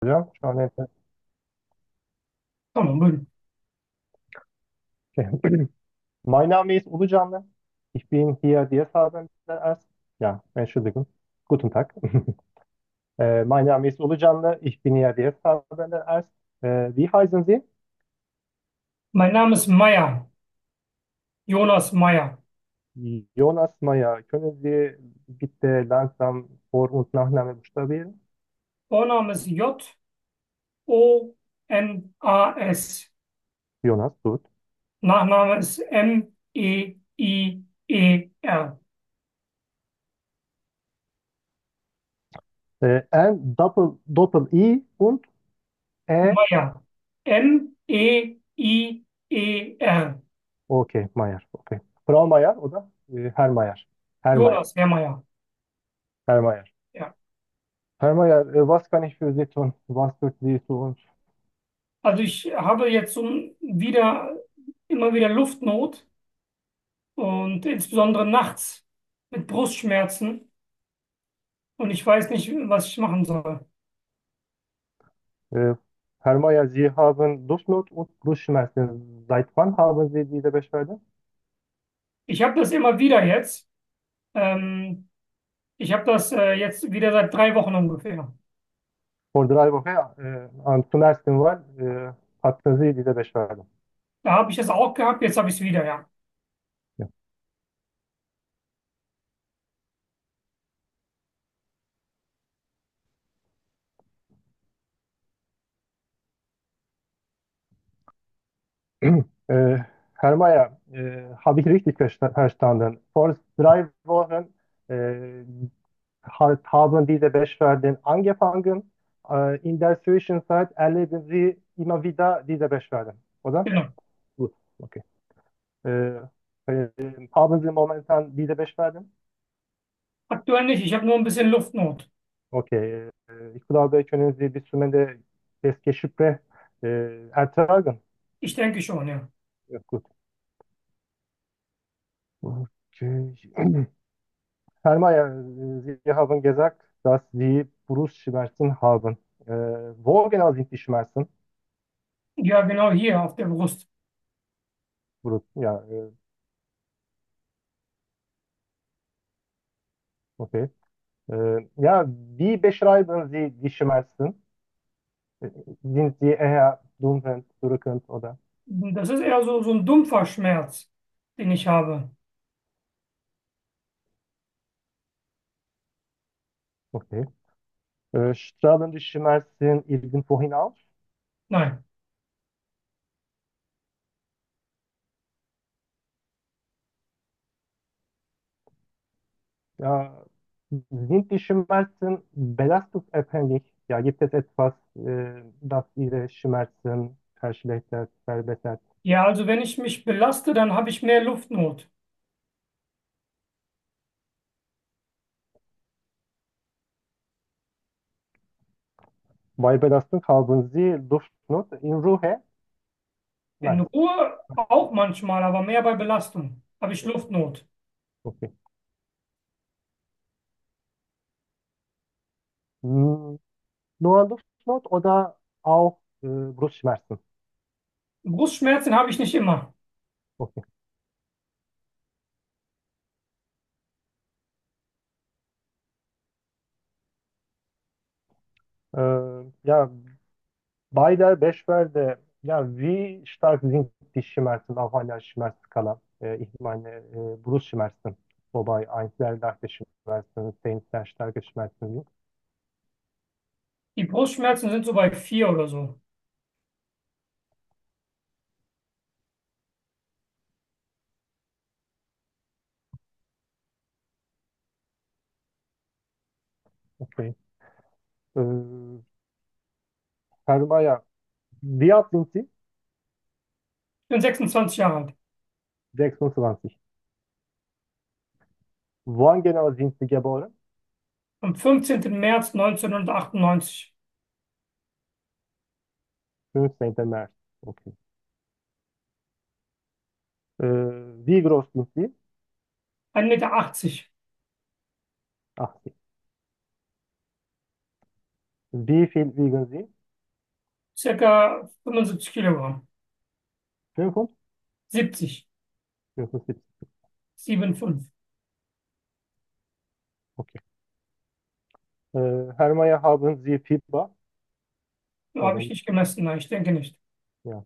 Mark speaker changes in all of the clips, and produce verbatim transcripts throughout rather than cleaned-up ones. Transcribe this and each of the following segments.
Speaker 1: hocam. Şu an enter-
Speaker 2: Tamam buyurun.
Speaker 1: şey, My name is Ulucanlı. Ich bin hier die Farben erst. Ja, Entschuldigung. Guten Tag. Äh, mein Name ist Ulucanlı. Ich bin hier die Farben erst. Äh, wie heißen Sie?
Speaker 2: Mein Name ist Meier, Jonas Meier.
Speaker 1: Jonas Maya. Können Sie bitte langsam Vor- und Nachname buchstabieren?
Speaker 2: Vorname ist J O N A S.
Speaker 1: Jonas, gut.
Speaker 2: Nachname ist M E I E R.
Speaker 1: Äh, N, Doppel, Doppel I und E.
Speaker 2: Meier. M E I E R.
Speaker 1: Okay, Mayer. Okay. Frau Mayer oder? Äh, Herr Mayer. Herr Mayer.
Speaker 2: Jonas, Herr Meier.
Speaker 1: Herr Mayer.
Speaker 2: Ja.
Speaker 1: Herr Mayer, äh, was kann ich für Sie tun? Was wird Sie tun?
Speaker 2: Also ich habe jetzt so wieder, immer wieder Luftnot und insbesondere nachts mit Brustschmerzen und ich weiß nicht, was ich machen soll.
Speaker 1: Äh, Herr Mayer, Sie haben Luftnot und Brustschmerzen. Seit wann haben Sie diese Beschwerde?
Speaker 2: Ich habe das immer wieder jetzt. Ähm, Ich habe das äh, jetzt wieder seit drei Wochen ungefähr.
Speaker 1: Vor drei Wochen, äh, an, zum ersten Mal äh, hatten Sie diese Beschwerde.
Speaker 2: Da habe ich das auch gehabt, jetzt habe ich es wieder, ja.
Speaker 1: Ja. Äh, Herr Mayer, äh, habe ich richtig versta- verstanden? Vor drei Wochen äh, hat, haben diese Beschwerden angefangen. Äh, in der Zwischenzeit erleben Sie immer wieder diese Beschwerden, oder?
Speaker 2: Genau.
Speaker 1: Gut, okay. Äh, äh, haben Sie momentan diese Beschwerden?
Speaker 2: Aktuell nicht, ich habe nur ein bisschen Luftnot.
Speaker 1: Okay. Äh, ich glaube, können Sie bis zum Ende des Gesprächs äh, ertragen.
Speaker 2: Ich denke schon, ja.
Speaker 1: Ja, gut. Okay. Herr Mayer, äh, Sie haben gesagt, dass Sie Brustschmerzen haben. Äh, wo genau sind die Schmerzen?
Speaker 2: Ja, genau hier auf der Brust.
Speaker 1: Brust, ja, äh, okay. Äh, ja, wie beschreiben Sie die Schmerzen? Äh, Sind sie eher dumpfend, drückend oder?
Speaker 2: Das ist eher so, so ein dumpfer Schmerz, den ich habe.
Speaker 1: Okay. Äh, strahlen die Schmerzen irgendwo hinaus?
Speaker 2: Nein.
Speaker 1: Ja, sind die Schmerzen belastungsabhängig? Ja, gibt es etwas, äh, das Ihre Schmerzen verschlechtert, verbessert?
Speaker 2: Ja, also wenn ich mich belaste, dann habe ich mehr Luftnot.
Speaker 1: Bei Belastung haben Sie Luftnot in Ruhe?
Speaker 2: In
Speaker 1: Nein.
Speaker 2: Ruhe auch manchmal, aber mehr bei Belastung habe ich Luftnot.
Speaker 1: Okay. Hm, nur Luftnot oder auch äh, Brustschmerzen?
Speaker 2: Brustschmerzen habe ich nicht immer.
Speaker 1: Okay. Äh, ja, bei der Beschwerde, ja, wie stark sind die Schmerzen auf einer Schmerzskala? Äh, ich meine, äh, Brustschmerzen, wobei eins sehr leichte Schmerzen, zehn sehr starke Schmerzen sind.
Speaker 2: Die Brustschmerzen sind so bei vier oder so.
Speaker 1: Okay. Äh, Herr Mayer, wie alt sind Sie?
Speaker 2: Ich bin sechsundzwanzig Jahre alt.
Speaker 1: sechsundzwanzig. Wann genau sind Sie geboren?
Speaker 2: Am fünfzehnten März neunzehnhundertachtundneunzig.
Speaker 1: fünfzehnten März. Okay. Äh, wie groß sind Sie?
Speaker 2: ein Meter. achtzig.
Speaker 1: achtzig. Wie viel wiegen Sie?
Speaker 2: circa fünfundsiebzig Kilogramm.
Speaker 1: fünfundsiebzig?
Speaker 2: siebzig, sieben fünf.
Speaker 1: Okay. Äh, Herr Mayer, haben Sie Fieber?
Speaker 2: Habe
Speaker 1: Oder
Speaker 2: ich nicht gemessen, nein, ich denke nicht.
Speaker 1: ja.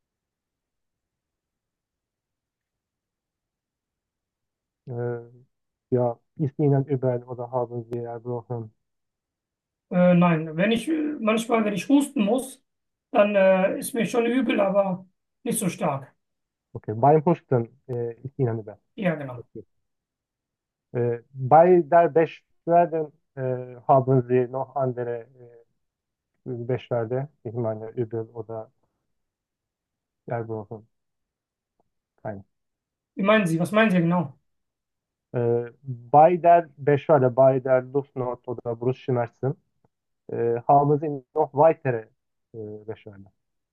Speaker 1: Äh, ja, ist Ihnen übel oder haben Sie Erbrochen?
Speaker 2: Äh, nein, wenn ich, äh, manchmal, wenn ich husten muss, dann äh, ist mir schon übel, aber nicht so stark.
Speaker 1: Okay, beim Husten äh, ist Ihnen übel.
Speaker 2: Ja, genau.
Speaker 1: Okay. Äh, bei der Beschwerden äh, haben Sie noch andere äh, Beschwerde? Ich meine übel oder Erbrochen? Keine.
Speaker 2: Wie meinen Sie? Was meinen Sie genau?
Speaker 1: Äh, bei der Beschwerde, bei der Luftnot oder Brustschmerzen äh, haben Sie noch weitere äh, Beschwerden?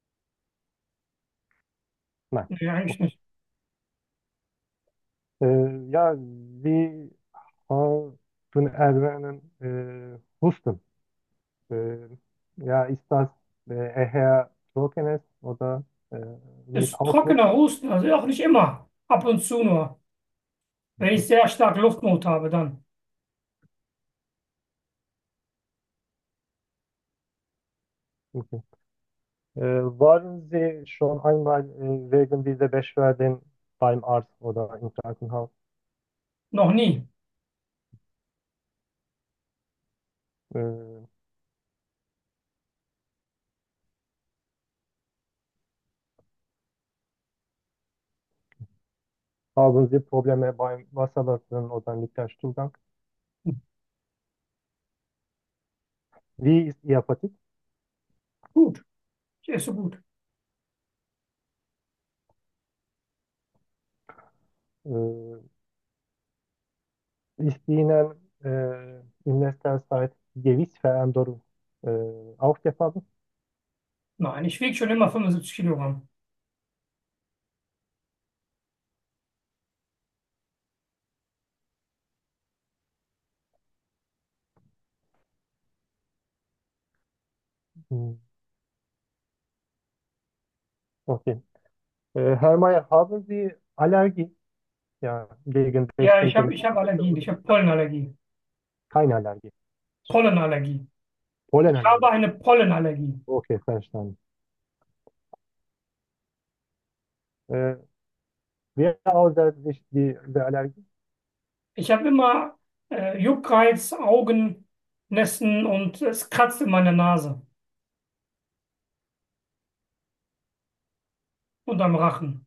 Speaker 1: Nein.
Speaker 2: Nee, eigentlich
Speaker 1: Okay.
Speaker 2: nicht.
Speaker 1: Äh, ja, Sie haben erwähnen äh, Husten. Äh, ja, ist das äh, eher Trockenes oder äh, mit
Speaker 2: Ist
Speaker 1: Ausdruck?
Speaker 2: trockener Husten, also auch nicht immer. Ab und zu nur. Wenn ich sehr stark Luftnot habe, dann.
Speaker 1: Okay. Äh, waren Sie schon einmal äh, wegen dieser Beschwerden beim Arzt oder im Krankenhaus?
Speaker 2: Noch nie.
Speaker 1: Äh, haben Sie Probleme beim Wasserlassen oder mit dem Stuhlgang? Wie ist Ihr Appetit?
Speaker 2: Gut. Ich esse gut.
Speaker 1: Äh, ist Ihnen äh, in letzter Zeit Gewichtsveränderung äh, aufgefallen?
Speaker 2: Nein, ich wiege schon immer fünfundsiebzig Kilogramm.
Speaker 1: Hm, okay. Äh, Herr Mayer, haben Sie Allergie? Ja, gegen
Speaker 2: Ja, ich
Speaker 1: bestimmte
Speaker 2: habe ich hab
Speaker 1: Lebensmittel
Speaker 2: Allergien.
Speaker 1: oder
Speaker 2: Ich habe Pollenallergie.
Speaker 1: keine Allergie?
Speaker 2: Pollenallergie. Ich habe
Speaker 1: Pollenallergie.
Speaker 2: eine Pollenallergie.
Speaker 1: Okay, verstanden. Äh, wie äußert sich die, die Allergie?
Speaker 2: Ich habe immer äh, Juckreiz, Augen, Nässen und es kratzt in meiner Nase und am Rachen.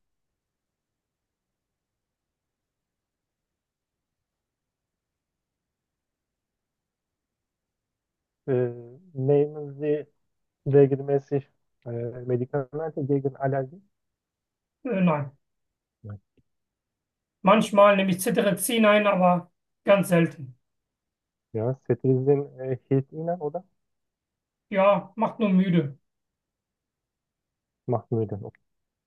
Speaker 1: Äh, nehmen Sie regelmäßig äh, Medikamente gegen Allergie?
Speaker 2: Äh, nein.
Speaker 1: Nein.
Speaker 2: Manchmal nehme ich Cetirizin ein, aber ganz selten.
Speaker 1: Ja, Cetirizin äh, hilft Ihnen, oder?
Speaker 2: Ja, macht nur müde.
Speaker 1: Macht müde. Okay.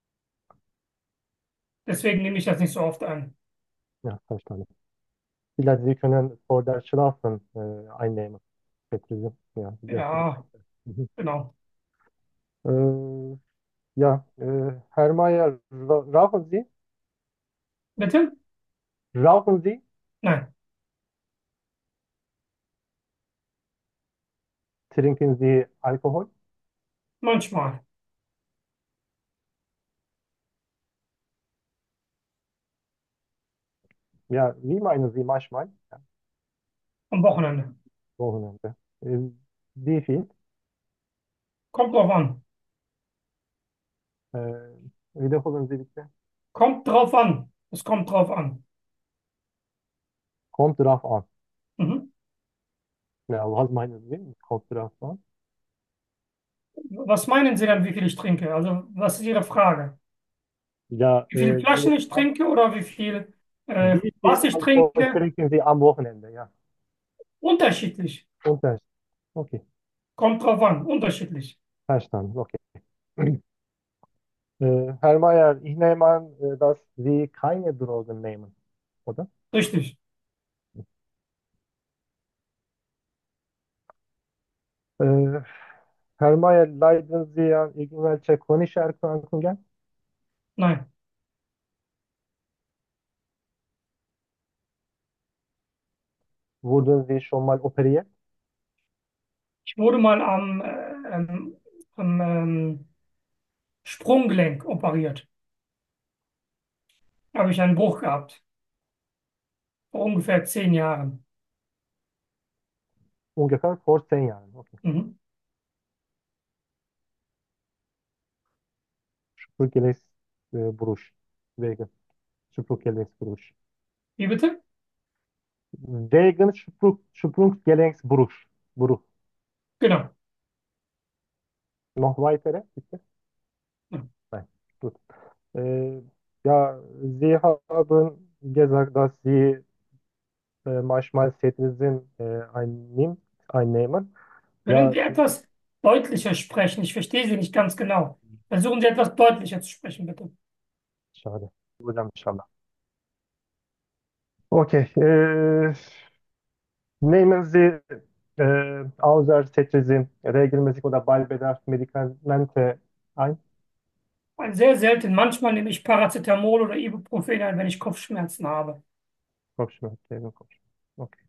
Speaker 2: Deswegen nehme ich das nicht so oft ein.
Speaker 1: Ja, verstanden. Vielleicht Sie können vor der Schlafen äh, einnehmen. Cetirizin. Ja, sehr gut.
Speaker 2: Ja,
Speaker 1: Mhm.
Speaker 2: genau.
Speaker 1: Äh, ja, äh, Herr Mayer, ra- rauchen Sie?
Speaker 2: Bitte?
Speaker 1: Rauchen Sie?
Speaker 2: Nein,
Speaker 1: Trinken Sie Alkohol?
Speaker 2: manchmal.
Speaker 1: Ja, wie meinen Sie manchmal? Ja,
Speaker 2: Am Wochenende.
Speaker 1: Wochenende. Äh, wie viel?
Speaker 2: Kommt drauf an.
Speaker 1: Äh, wiederholen Sie bitte.
Speaker 2: Kommt drauf an. Es kommt drauf an.
Speaker 1: Kommt drauf an.
Speaker 2: Mhm.
Speaker 1: Ja, was meinen Sie? Kommt drauf an.
Speaker 2: Was meinen Sie dann, wie viel ich trinke? Also, was ist Ihre Frage?
Speaker 1: Ja,
Speaker 2: Wie viele
Speaker 1: äh, wie,
Speaker 2: Flaschen ich
Speaker 1: am-
Speaker 2: trinke oder wie viel, äh,
Speaker 1: wie viel
Speaker 2: was ich
Speaker 1: Alkohol
Speaker 2: trinke?
Speaker 1: trinken Sie am Wochenende? Ja,
Speaker 2: Unterschiedlich.
Speaker 1: und das. Okay,
Speaker 2: Kommt drauf an. Unterschiedlich.
Speaker 1: verstanden. Okay. Äh, Herr Mayer, ich nehme an, äh, dass Sie keine Drogen nehmen, oder?
Speaker 2: Richtig.
Speaker 1: Äh, Herr Mayer, leiden Sie an irgendwelche chronischen Erkrankungen?
Speaker 2: Nein.
Speaker 1: Wurden Sie schon mal operiert?
Speaker 2: Ich wurde mal am, äh, ähm, am ähm, Sprunggelenk operiert. Habe ich einen Bruch gehabt. Vor ungefähr zehn Jahren.
Speaker 1: Ungefähr vor zehn Jahren. Okay.
Speaker 2: Mhm.
Speaker 1: Sprunggelenksbruch. Wegen Sprunggelenksbruch.
Speaker 2: Wie bitte?
Speaker 1: Wegen Sprung, Sprunggelenksbruch. Bruch.
Speaker 2: Genau.
Speaker 1: Noch weitere, bitte?
Speaker 2: Ja.
Speaker 1: Nein. Gut. Äh, ja, Sie haben gesagt, dass Sie äh, manchmal Cetirizin äh, einnimmt, einnehmen.
Speaker 2: Können
Speaker 1: Ja,
Speaker 2: Sie etwas deutlicher sprechen? Ich verstehe Sie nicht ganz genau. Versuchen Sie etwas deutlicher zu sprechen, bitte.
Speaker 1: schade. Hocam inşallah. Okay. Äh, nehmen Sie äh, außer Cetirizin regelmäßig oder bei Bedarf Medikamente ein?
Speaker 2: Ein sehr selten. Manchmal nehme ich Paracetamol oder Ibuprofen ein, wenn ich Kopfschmerzen habe.
Speaker 1: Kopfschmerzen, Kopfschmerzen. Okay.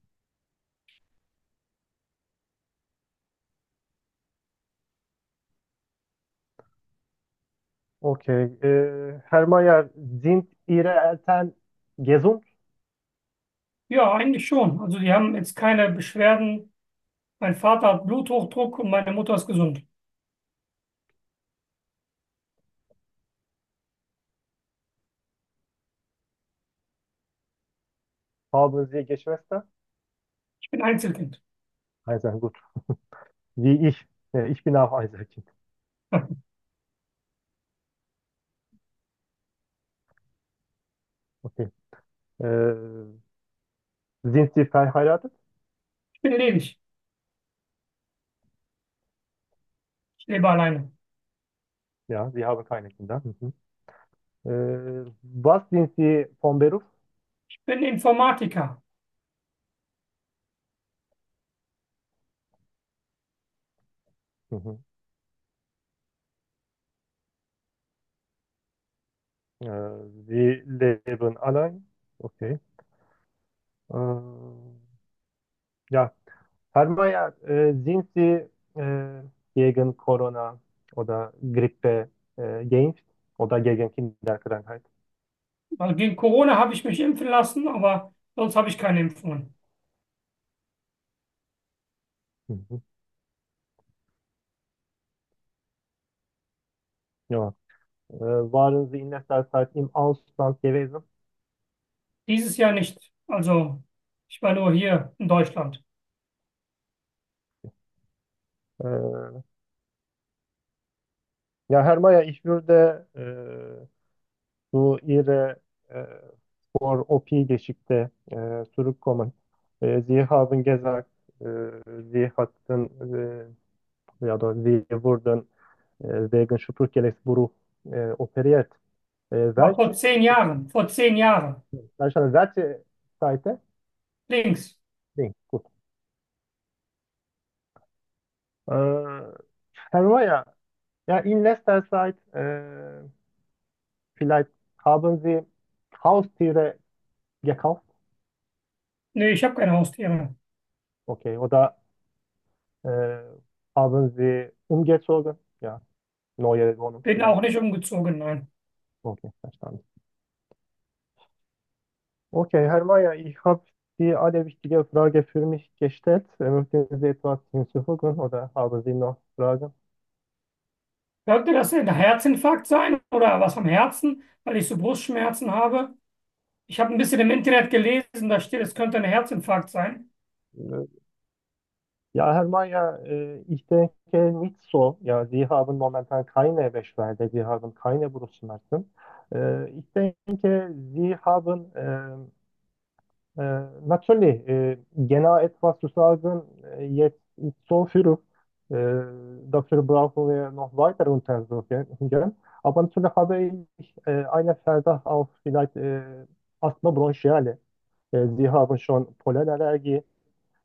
Speaker 1: Okay. Äh, Herr Mayer, sind Ihre Eltern gesund?
Speaker 2: Ja, eigentlich schon. Also die haben jetzt keine Beschwerden. Mein Vater hat Bluthochdruck und meine Mutter ist gesund.
Speaker 1: Haben Sie Geschwister?
Speaker 2: Ich bin Einzelkind.
Speaker 1: Also gut. Wie ich. Ja, ich bin auch Einzelkind. Okay. Äh, sind Sie verheiratet?
Speaker 2: Ich bin ledig. Ich lebe alleine.
Speaker 1: Ja, Sie haben keine Kinder. Mhm. Äh, was sind Sie vom Beruf?
Speaker 2: Ich bin Informatiker.
Speaker 1: Mhm. Äh, Sie leben allein? Okay. Äh, ja, Herr Mayer, äh, sind Sie äh, gegen Corona oder Grippe äh, geimpft oder gegen Kinderkrankheit?
Speaker 2: Weil gegen Corona habe ich mich impfen lassen, aber sonst habe ich keine Impfungen.
Speaker 1: Mhm. Ja. Äh, waren Sie in letzter Zeit im Ausland gewesen?
Speaker 2: Dieses Jahr nicht. Also ich war nur hier in Deutschland.
Speaker 1: Äh, ja, Herr Mayer, ich würde äh, zu Ihrer äh, Vor-O P-Geschichte äh, zurückkommen. Äh, Sie haben gesagt, äh, Sie hatten, äh, ja, oder Sie wurden äh, wegen Sprunggelenksbruch äh, operiert. Äh,
Speaker 2: Aber vor
Speaker 1: welche,
Speaker 2: zehn Jahren, vor zehn Jahren.
Speaker 1: welche, welche Seite?
Speaker 2: Links.
Speaker 1: Nee, gut. Äh, Herr Mayer, ja, in letzter Zeit, äh, vielleicht haben Sie Haustiere gekauft?
Speaker 2: Nee, ich habe keine Haustiere.
Speaker 1: Okay, oder äh, haben Sie umgezogen? Ja, neue Wohnung
Speaker 2: Bin
Speaker 1: vielleicht.
Speaker 2: auch nicht umgezogen, nein.
Speaker 1: Okay, verstanden. Okay, Herr Mayer, ich habe die alle wichtige Frage für mich gestellt. Äh, Möchten Sie etwas hinzufügen oder haben Sie noch Fragen?
Speaker 2: Könnte das ein Herzinfarkt sein oder was am Herzen, weil ich so Brustschmerzen habe? Ich habe ein bisschen im Internet gelesen, da steht, es könnte ein Herzinfarkt sein.
Speaker 1: Äh, Ja, Herr Mayer, äh, ich denke nicht so. Ja, Sie haben momentan keine Beschwerde, Sie haben keine Brustschmerzen. Äh, ich denke, Sie haben ähm, Äh, natürlich, äh, genau etwas zu sagen, äh, jetzt ist so viel, äh, dafür brauchen wir noch weitere Untersuchungen. Aber natürlich habe ich äh, einen Verdacht auf vielleicht äh, Asthma bronchiale. Äh, Sie haben schon Pollenallergie.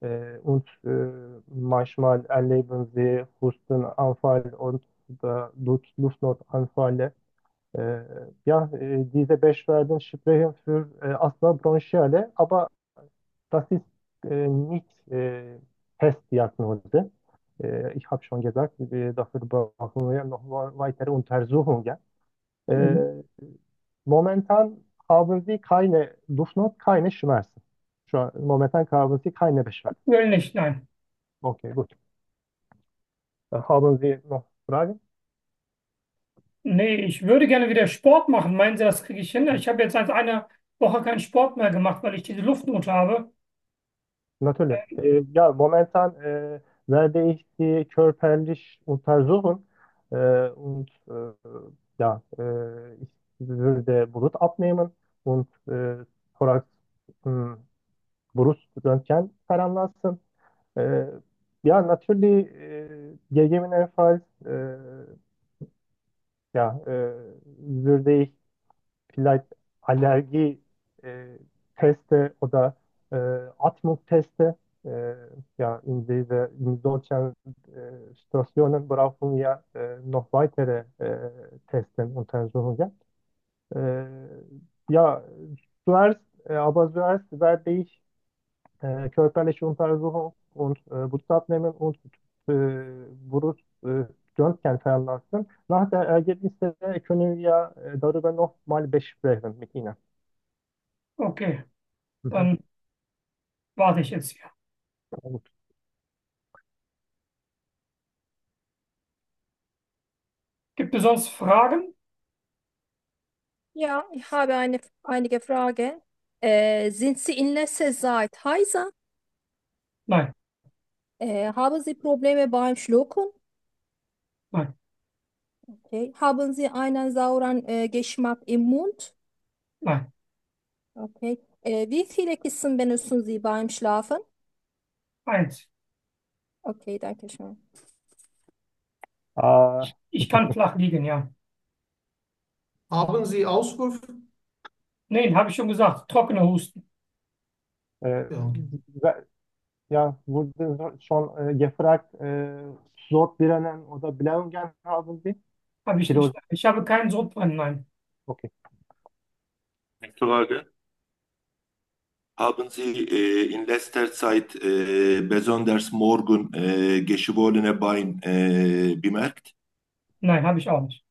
Speaker 1: äh, und äh, manchmal erleben sie Hustenanfall und äh, Luft- Luftnotanfälle. Äh, ja, äh, diese Beschwerden sprechen für äh, Asthma bronchiale, aber das ist äh, nicht äh, Testdiagnose. Äh, ich habe schon gesagt, äh, dafür brauchen wir noch weitere Untersuchungen.
Speaker 2: Mhm.
Speaker 1: Äh, Momentan haben Sie keine Luftnot, keine Schmerzen. Şu an, momentan haben Sie keine Beschwerden.
Speaker 2: Will nicht, nein.
Speaker 1: Okay, gut. Äh, Haben Sie noch Fragen?
Speaker 2: Nee, ich würde gerne wieder Sport machen. Meinen Sie, das kriege ich hin? Ich habe jetzt seit einer Woche keinen Sport mehr gemacht, weil ich diese Luftnot habe.
Speaker 1: Natürlich. Äh, ja, momentan äh, werde ich Sie körperlich untersuchen äh, und äh, ja, äh, ich würde Blut abnehmen und äh, Thorax, mh, Bruströntgen veranlassen. Äh, ja, natürlich, äh, gegebenenfalls äh, ja, äh, würde ich vielleicht Allergie äh, Teste oder äh, Atmungsteste. Äh, ja, in diese, in solchen äh, Situationen brauchen wir äh, noch weitere äh, Testen, Untersuchungen. Äh, ja, zuerst, äh, aber zuerst werde ich äh, körperliche Untersuchung und äh, Blut abnehmen und äh, Brust äh, Röntgen veranlassen. Nach der Ergebnisse können wir äh, darüber noch mal besprechen mit Ihnen.
Speaker 2: Okay,
Speaker 1: Mhm.
Speaker 2: dann warte ich jetzt hier.
Speaker 1: Gut.
Speaker 2: Gibt es sonst Fragen?
Speaker 3: Ja, ich habe eine, einige Fragen. Äh, sind Sie in letzter Zeit heiser?
Speaker 2: Nein,
Speaker 3: Äh, haben Sie Probleme beim Schlucken?
Speaker 2: nein,
Speaker 3: Okay. Haben Sie einen sauren äh, Geschmack im Mund?
Speaker 2: nein.
Speaker 3: Okay. Äh, wie viele Kissen benutzen Sie beim Schlafen?
Speaker 2: Eins.
Speaker 3: Okay, danke schön.
Speaker 1: Äh,
Speaker 2: Ich kann flach liegen, ja.
Speaker 4: Haben Sie Auswurf?
Speaker 2: Nein, habe ich schon gesagt. Trockener Husten.
Speaker 1: äh,
Speaker 4: Ja, okay.
Speaker 1: ja, wurde schon äh, gefragt, äh, Sodbrennen oder Blähungen haben Sie?
Speaker 2: Habe ich nicht.
Speaker 1: Tirol,
Speaker 2: Ich habe keinen Sodbrennen, nein.
Speaker 1: okay.
Speaker 5: Eine Frage. Haben Sie äh, in letzter Zeit äh, besonders morgen äh, geschwollene Bein äh, bemerkt?
Speaker 2: Nein, habe ich auch nicht.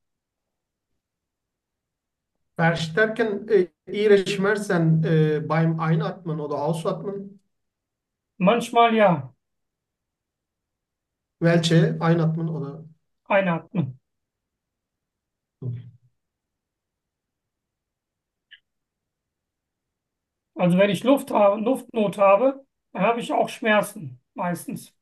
Speaker 4: Verstärken äh, Ihre Schmerzen äh, beim Einatmen oder Ausatmen?
Speaker 2: Manchmal ja.
Speaker 4: Welche? Einatmen oder?
Speaker 2: Einatmen.
Speaker 4: Okay.
Speaker 2: Also wenn ich Luft habe, Luftnot habe, dann habe ich auch Schmerzen. Meistens.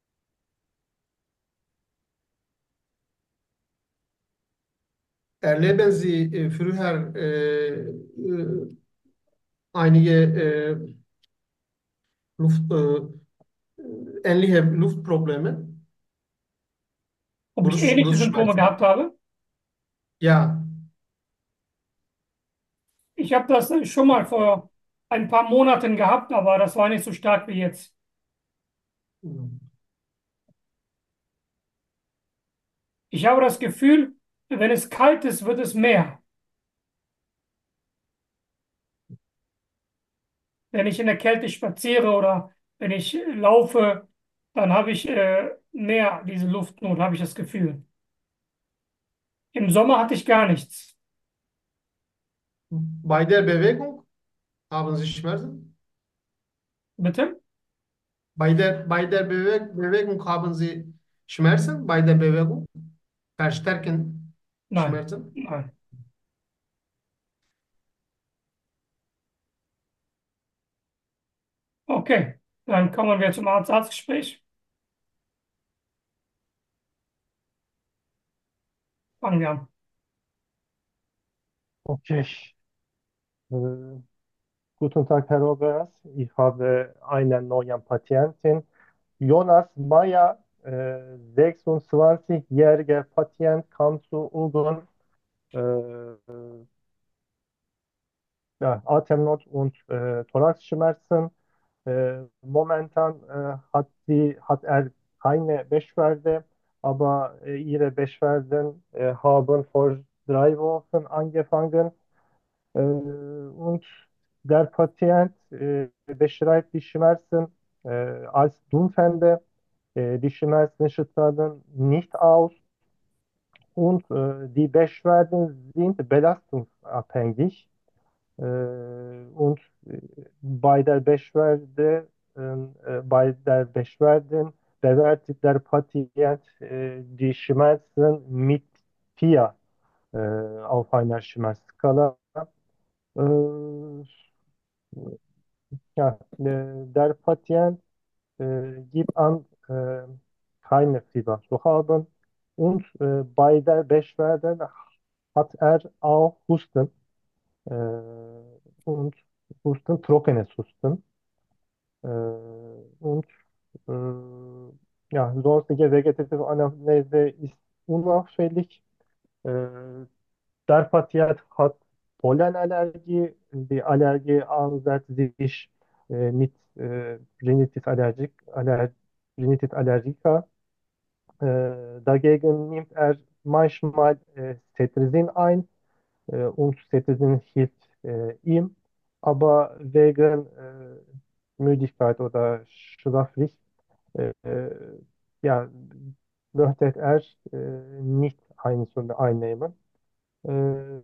Speaker 4: Erleben Sie äh, früher äh, äh, einige äh, Luft, äh, ähnliche Luftprobleme,
Speaker 2: Ob ich
Speaker 4: Brust,
Speaker 2: ähnliche Symptome gehabt
Speaker 4: Brustschmerzen?
Speaker 2: habe?
Speaker 4: Ja.
Speaker 2: Ich habe das äh, schon mal vor ein paar Monaten gehabt, aber das war nicht so stark wie jetzt. Ich habe das Gefühl, wenn es kalt ist, wird es mehr. Wenn ich in der Kälte spaziere oder wenn ich äh, laufe, dann habe ich äh, mehr diese Luftnot, habe ich das Gefühl. Im Sommer hatte ich gar nichts.
Speaker 4: Bei der Bewegung haben Sie Schmerzen?
Speaker 2: Bitte?
Speaker 4: Bei der, bei der Bewe Bewegung haben Sie Schmerzen? Bei der Bewegung? Verstärken
Speaker 2: Nein.
Speaker 4: Schmerzen?
Speaker 2: Nein. Okay, dann kommen wir zum Arzt-Arzt-Gespräch. Fangen wir an.
Speaker 1: Okay. Äh, Guten Tag, Herr Oberas. Ich habe einen neuen Patienten. Jonas Meyer, äh, sechsundzwanzigjähriger Patient, kam zu uns. Äh, ja, Atemnot und äh, Thoraxschmerzen. Äh, momentan äh, hat sie, hat er keine Beschwerde, aber äh, ihre Beschwerden äh, haben vor drei Wochen angefangen. Äh, und der Patient äh, beschreibt die Schmerzen äh, als Dumpfende. Äh, die Schmerzen schüttern nicht aus und äh, die Beschwerden sind belastungsabhängig. Äh, und äh, bei der Beschwerde, äh, bei der Beschwerden bewertet der Patient äh, die Schmerzen mit vier äh, auf einer Schmerzskala. Äh, ja, äh, der Patient äh, gibt an, äh, keine Fieber zu haben. Und äh, bei der Beschwerde hat er auch Husten äh, und Husten, trockenes Husten. Äh, und äh, ja, sonstige vegetative Anamnese ist unauffällig. Äh, Der Patient hat Pollenallergie. Die Allergie äußert sich äh, mit äh, Rhinitis allergic, aller, Rhinitis allergica. Äh, dagegen nimmt er manchmal äh, Cetirizin ein äh, und Cetirizin hilft äh, ihm, aber wegen äh, Müdigkeit oder Schlaflicht äh, äh, ja, möchte er äh, nicht ein, einnehmen. Äh,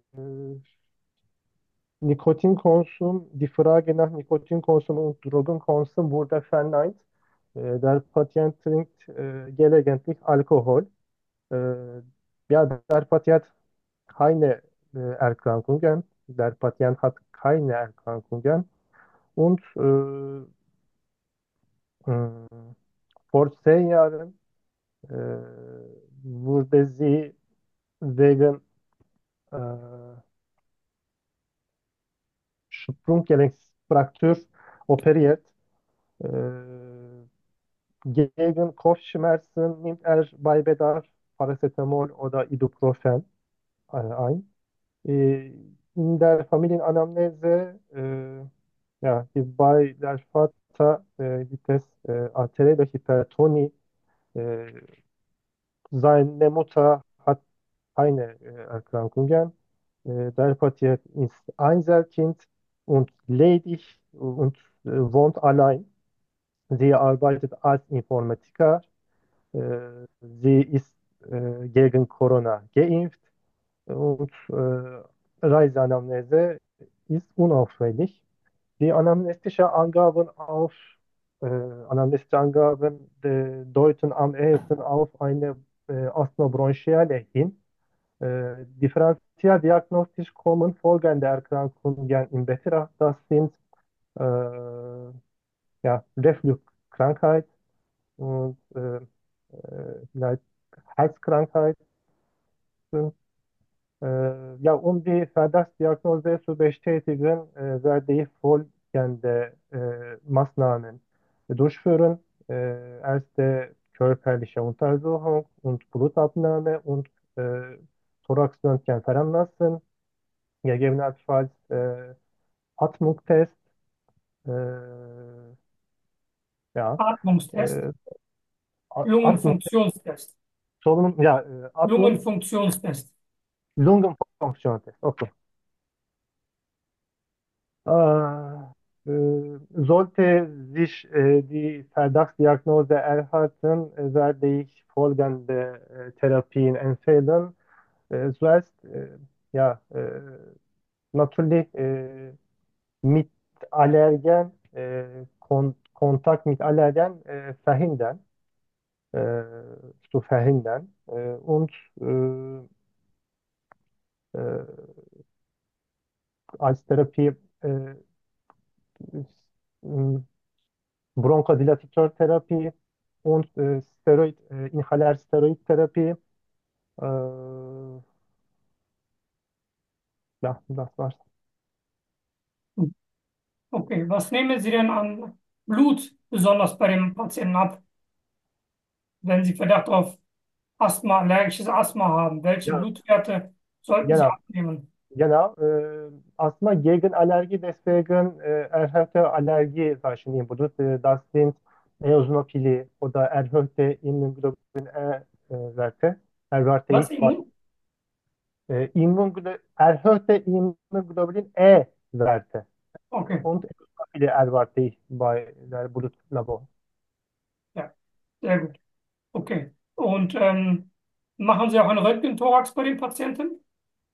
Speaker 1: Nikotinkonsum, die Frage nach Nikotinkonsum und Drogenkonsum wurde verneint. Äh, der Patient trinkt äh, gelegentlich Alkohol. Äh, ja, der Patient keine äh, Erkrankungen. Der Patient hat keine Erkrankungen. Und äh, mh, vor zehn Jahren äh, wurde sie wegen äh, Sprunggelenksfraktur operiert. Äh, Gegen Kopfschmerzen nimmt er bei Bedarf Paracetamol oder Ibuprofen äh, ein. Äh, in der Familienanamnese, äh, ja, die- bei der Vater äh, gibt es äh, arterielle Hypertonie. Äh, Seine Mutter hat keine äh, Erkrankungen. Äh, der Patient ist Einzelkind und ledig und äh, wohnt allein. Sie arbeitet als Informatiker. Äh, Sie ist äh, gegen Corona geimpft und äh, Reiseanamnese ist unauffällig. Die anamnestische Angaben auf äh, anamnestische Angaben äh, deuten am ehesten auf eine äh, Asthma bronchiale hin. Äh, differentialdiagnostisch kommen folgende Erkrankungen in Betracht. Das sind äh, ja, Refluxkrankheit und äh, äh, vielleicht Herzkrankheiten. Äh, ja, um die Verdachtsdiagnose zu bestätigen, äh, werde ich folgende äh, Maßnahmen durchführen. Äh, erste körperliche Untersuchung und Blutabnahme und äh, Thoraxröntgen veranlassen. Gegebenenfalls äh, Atmungstest, äh, ja,
Speaker 2: Atmungstest,
Speaker 1: äh, A- Atmungstest,
Speaker 2: Lungenfunktionstest,
Speaker 1: Solunum, ja, äh, Atmung,
Speaker 2: Lungenfunktionstest.
Speaker 1: Lungenfunktionstest, okay. Äh, äh, sollte sich äh, die Verdachtsdiagnose erhalten, äh, werde ich folgende äh, Therapien empfehlen. Äh, zuerst, äh, ja, äh, natürlich äh, mit Allergen, äh, Kon Kontakt mit Allergen äh, verhindern, äh, zu verhindern äh, und äh, äh, als Therapie äh, Bronchodilatortherapie und äh, Steroid, äh, Inhaler-Steroidtherapie. Äh, ja, das war's.
Speaker 2: Okay, was nehmen Sie denn an Blut besonders bei dem Patienten ab, wenn Sie Verdacht auf Asthma, allergisches Asthma haben? Welche
Speaker 1: Ja,
Speaker 2: Blutwerte sollten Sie
Speaker 1: genau.
Speaker 2: abnehmen?
Speaker 1: Genau, äh, Asthma gegen Allergie, deswegen äh, erhöhte Allergiezeichen im Blut. Äh, das sind Eosinophilie oder erhöhte Immunglobulin E-Werte,
Speaker 2: Was,
Speaker 1: erwarte ich,
Speaker 2: Immun?
Speaker 1: äh, Immunglo erhöhte Immunglobulin E-Werte
Speaker 2: Okay,
Speaker 1: und Eosinophilie erwarte ich bei der Blutlabor.
Speaker 2: ja, sehr gut. Okay. Und ähm, machen Sie auch einen Röntgenthorax bei den Patienten?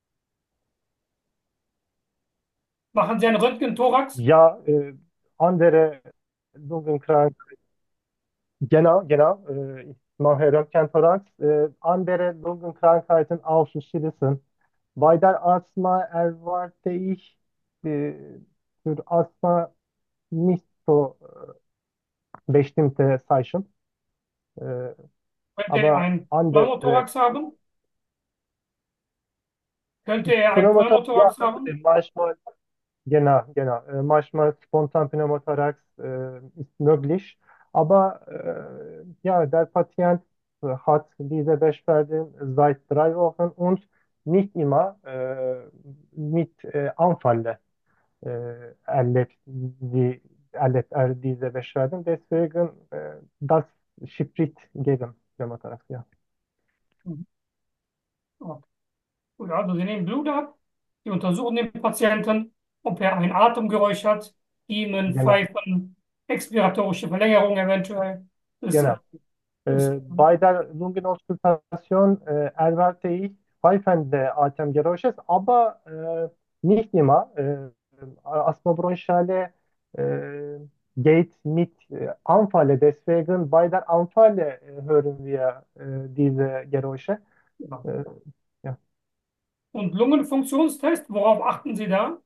Speaker 2: Machen Sie einen Röntgenthorax?
Speaker 1: Ja, äh, andere Lungenkrankheiten, genau, genau, äh, ich mache Röntgenthorax, äh, andere Lungenkrankheiten auszuschließen. Bei der Asthma erwarte ich äh, für Asthma nicht so äh, bestimmte Zeichen, äh,
Speaker 2: Könnte er
Speaker 1: aber
Speaker 2: einen
Speaker 1: andere
Speaker 2: Pneumothorax haben? Könnte er einen
Speaker 1: Pneumothorax, ja,
Speaker 2: Pneumothorax haben?
Speaker 1: natürlich, manchmal, genau, genau, äh, manchmal spontan Pneumothorax äh, ist möglich, aber äh, ja, der Patient äh, hat diese Beschwerden seit drei Wochen und nicht immer äh, mit äh, Anfällen äh, erlebt, die, erlebt er diese Beschwerden. Deswegen, äh, das spricht gegen Pneumothorax, ja.
Speaker 2: Mhm. Okay. Gut, also Sie nehmen Blut ab, Sie untersuchen den Patienten, ob er ein Atemgeräusch hat, Kiemen,
Speaker 1: Genau,
Speaker 2: Pfeifen, expiratorische Verlängerung eventuell. Das,
Speaker 1: genau.
Speaker 2: das,
Speaker 1: Äh, bei der Lungenauskultation äh, erwarte ich pfeifende Atemgeräusche, aber äh, nicht immer. Äh, Asthmabronchiale äh, geht mit äh, Anfälle, deswegen bei der Anfälle äh, hören wir äh, diese Geräusche.
Speaker 2: genau.
Speaker 1: Äh, ja.
Speaker 2: Und Lungenfunktionstest, worauf achten Sie da?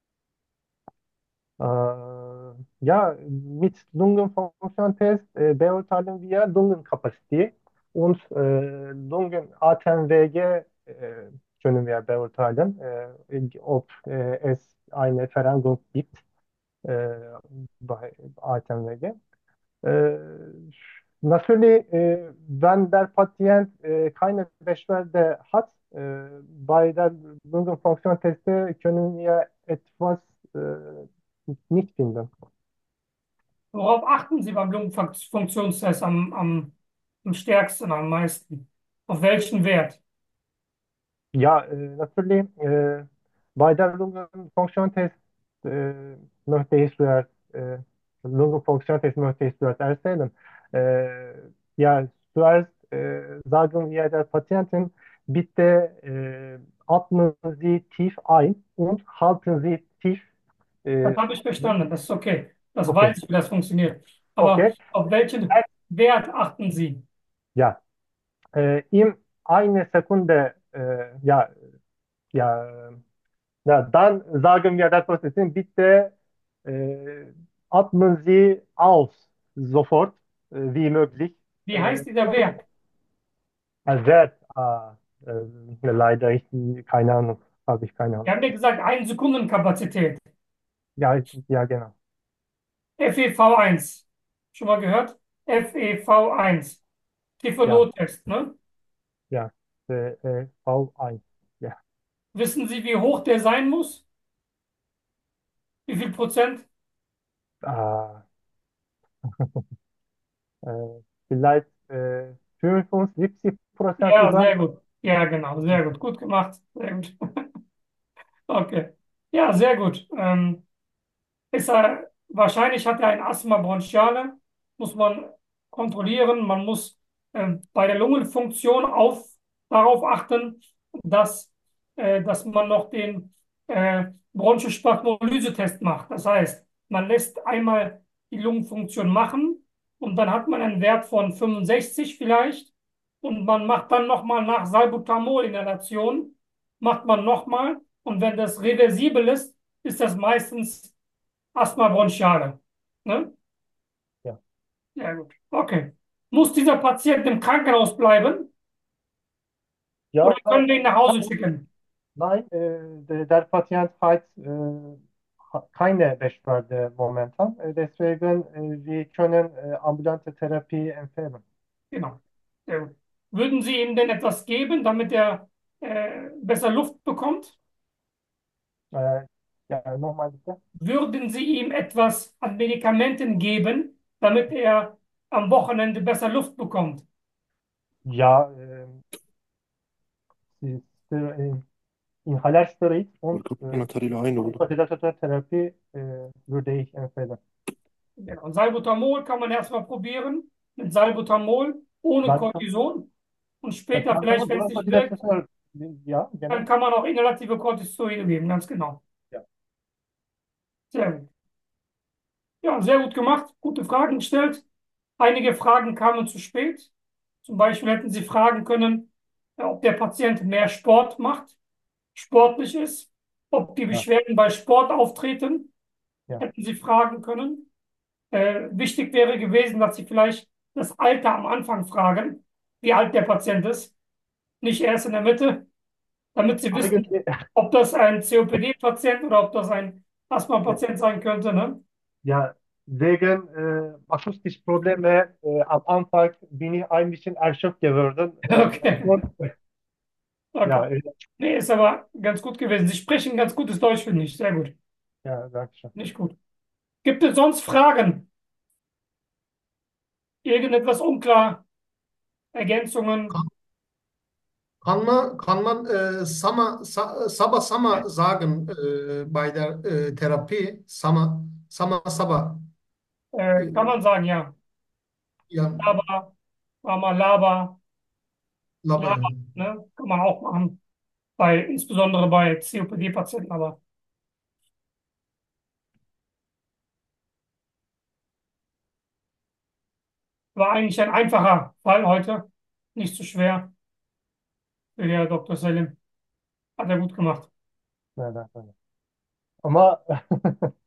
Speaker 1: Äh, ja, mit Lungenfunktionstest äh, beurteilen wir Lungenkapazität und äh, Lungenatemwege äh, können wir beurteilen, äh, ob äh, es eine Verengung gibt äh, bei Atemwege. Äh, natürlich, äh, wenn der Patient äh, keine Beschwerde hat, äh, bei der Lungenfunktionsteste können wir etwas äh, nicht finden.
Speaker 2: Worauf achten Sie beim Lungenfunktionstest am, am, am stärksten, am meisten? Auf welchen Wert?
Speaker 1: Ja, äh, natürlich, äh, bei der Lungenfunktionstest äh, möchte ich zuerst, äh, Lungenfunktionstest möchte ich zuerst erzählen. Äh, ja, zuerst äh, sagen wir der Patientin, bitte äh, atmen Sie tief ein und halten Sie tief.
Speaker 2: Das
Speaker 1: Äh,
Speaker 2: habe ich verstanden, das ist okay. Das
Speaker 1: okay,
Speaker 2: weiß ich, wie das funktioniert. Aber
Speaker 1: okay,
Speaker 2: auf welchen Wert achten Sie?
Speaker 1: ja, äh, in eine Sekunde, äh, ja, ja, Ja, dann sagen wir der Prozessin, bitte äh, atmen Sie aus, sofort, äh, wie möglich.
Speaker 2: Wie
Speaker 1: Äh,
Speaker 2: heißt dieser Wert?
Speaker 1: Wert, ah, äh, leider, ich, keine Ahnung, habe ich keine
Speaker 2: Wir
Speaker 1: Ahnung.
Speaker 2: haben ja gesagt, eine Sekundenkapazität.
Speaker 1: Ja, ja, genau.
Speaker 2: F E V eins. Schon mal gehört? F E V eins.
Speaker 1: Ja,
Speaker 2: Tifo-Test, ne?
Speaker 1: ja, äh, äh, V eins. Ja,
Speaker 2: Wissen Sie, wie hoch der sein muss? Wie viel Prozent?
Speaker 1: ah, äh, vielleicht äh, fünfundsiebzig Prozent
Speaker 2: Ja,
Speaker 1: sogar.
Speaker 2: sehr gut. Ja, genau, sehr gut. Gut gemacht. Sehr gut. Okay. Ja, sehr gut. Ähm, ist er, wahrscheinlich hat er ein Asthma bronchiale, muss man kontrollieren. Man muss ähm, bei der Lungenfunktion auf, darauf achten, dass, äh, dass man noch den äh, Bronchospasmolyse-Test macht. Das heißt, man lässt einmal die Lungenfunktion machen und dann hat man einen Wert von fünfundsechzig vielleicht und man macht dann nochmal nach Salbutamol-Inhalation, macht man nochmal und wenn das reversibel ist, ist das meistens Asthma bronchiale. Ne?
Speaker 1: Ja,
Speaker 2: Ja, gut. Okay. Muss dieser Patient im Krankenhaus bleiben oder
Speaker 1: ja,
Speaker 2: können wir ihn nach Hause schicken?
Speaker 1: nein, äh, der, der Patient hat äh, ha- keine Beschwerde momentan. Äh, deswegen, äh, wir können äh, ambulante Therapie empfehlen.
Speaker 2: Genau. Sehr gut. Würden Sie ihm denn etwas geben, damit er äh, besser Luft bekommt?
Speaker 1: Ee, yani normalde
Speaker 2: Würden Sie ihm etwas an Medikamenten geben, damit er am Wochenende besser Luft bekommt?
Speaker 1: ja, e, ster- Inhalersteroid und äh,
Speaker 5: Anahtarıyla aynı oldu.
Speaker 1: Vasodilatotherapie äh, würde ich empfehlen.
Speaker 2: Ja, und Salbutamol kann man erstmal probieren mit Salbutamol ohne
Speaker 1: Ben,
Speaker 2: Cortison. Und
Speaker 1: ja,
Speaker 2: später vielleicht,
Speaker 1: Panzerung
Speaker 2: wenn es nicht wirkt,
Speaker 1: Vasodilatotherapie, ja,
Speaker 2: dann
Speaker 1: genau.
Speaker 2: kann man auch inhalative Corticosteroide geben, ganz genau.
Speaker 1: Ja.
Speaker 2: Sehr gut. Ja, sehr gut gemacht. Gute Fragen gestellt. Einige Fragen kamen zu spät. Zum Beispiel hätten Sie fragen können, ja, ob der Patient mehr Sport macht, sportlich ist, ob die
Speaker 1: Ja,
Speaker 2: Beschwerden bei Sport auftreten,
Speaker 1: ja.
Speaker 2: hätten Sie fragen können. Äh, wichtig wäre gewesen, dass Sie vielleicht das Alter am Anfang fragen, wie alt der Patient ist, nicht erst in der Mitte, damit Sie wissen,
Speaker 1: Eigentlich,
Speaker 2: ob das ein C O P D-Patient oder ob das ein Asthma-Patient sein könnte. Ne?
Speaker 1: ja, wegen äh, akustisch Probleme äh, am Anfang bin ich ein bisschen erschöpft geworden. Äh,
Speaker 2: Okay,
Speaker 1: und,
Speaker 2: okay.
Speaker 1: ja, äh,
Speaker 2: Nee, ist aber ganz gut gewesen. Sie sprechen ganz gutes Deutsch, finde ich. Sehr gut.
Speaker 1: ja, danke schön.
Speaker 2: Nicht gut. Gibt es sonst Fragen? Irgendetwas unklar? Ergänzungen?
Speaker 4: Kann man, kann man äh, sama, sa, Saba Sama sagen äh, bei der äh, Therapie? Sama, Sama Saba.
Speaker 2: Äh, kann
Speaker 4: Äh,
Speaker 2: man sagen, ja.
Speaker 4: ja,
Speaker 2: Laba, Mama, Laba,
Speaker 4: Laba,
Speaker 2: Laba,
Speaker 4: ja.
Speaker 2: ne? Kann man auch machen. Bei, insbesondere bei C O P D-Patienten, aber war eigentlich ein einfacher Fall heute. Nicht so schwer für den Herr Doktor Selim. Hat er gut gemacht.
Speaker 1: Ja, danke. Ama